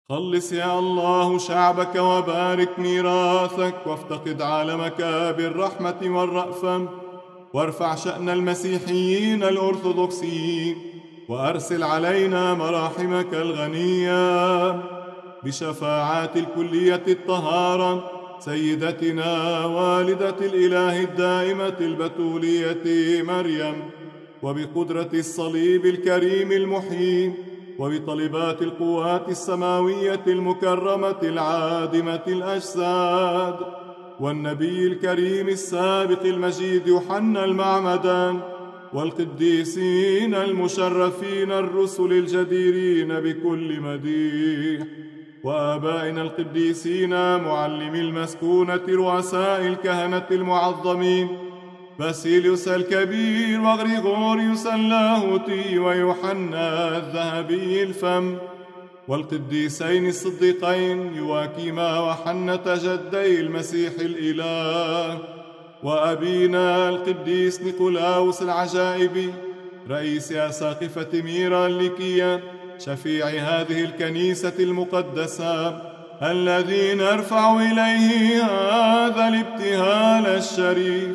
خلص يا الله شعبك وبارك ميراثك، وافتقد عالمك بالرحمة والرأفة، وارفع شأن المسيحيين الأرثوذكسيين، وأرسل علينا مراحمك الغنية بشفاعات الكلية الطهارة سيدتنا والدة الإله الدائمة البتولية مريم، وبقدرة الصليب الكريم المحيي، وبطلبات القوات السماوية المكرمة العادمة الأجساد، والنبي الكريم السابق المجيد يوحنا المعمدان، والقديسين المشرفين الرسل الجديرين بكل مديح، وآبائنا القديسين معلمي المسكونة رؤساء الكهنة المعظمين باسيليوس الكبير وغريغوريوس اللاهوتي ويوحنا الذهبي الفم، والقديسين الصديقين يواكيما وحنة جدي المسيح الإله، وأبينا القديس نيقولاوس العجائبي رئيس أساقفة ميرا الليكية شفيع هذه الكنيسة المقدسة، الذي نرفع إليه هذا الابتهال الشريف،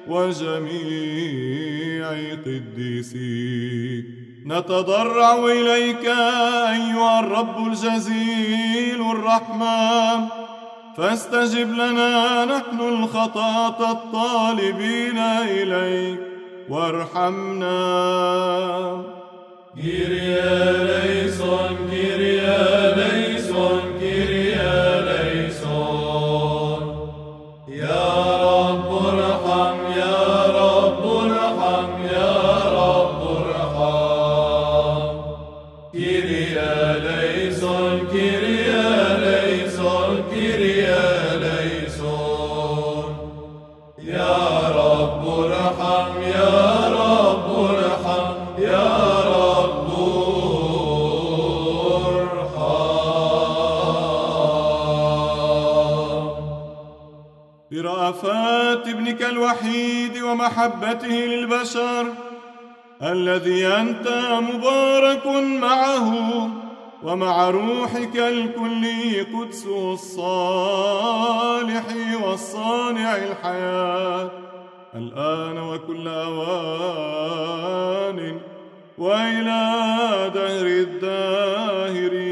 وجميع قديسيك. نتضرع إليك أيها الرب الجزيل الرحمة، فاستجب لنا نحن الخطاة الطالبين إليك، وارحمنا. كيريا ليسون كيريا ليسون كيريا ليسون. يا رب ارحم يا رب ارحم يا رب ارحم. كيريا ليسون كيريا ليسون كيريا ليسون. يا رب ارحم يا رب ارحم يا رب ارحم. برأفات ابنك الوحيد ومحبته للبشر، الذي أنت مبارك معه ومع روحك الكلي قدسه الصالح والصانع الحياة، الآن وكل أوان وإلى دهر الداهرين.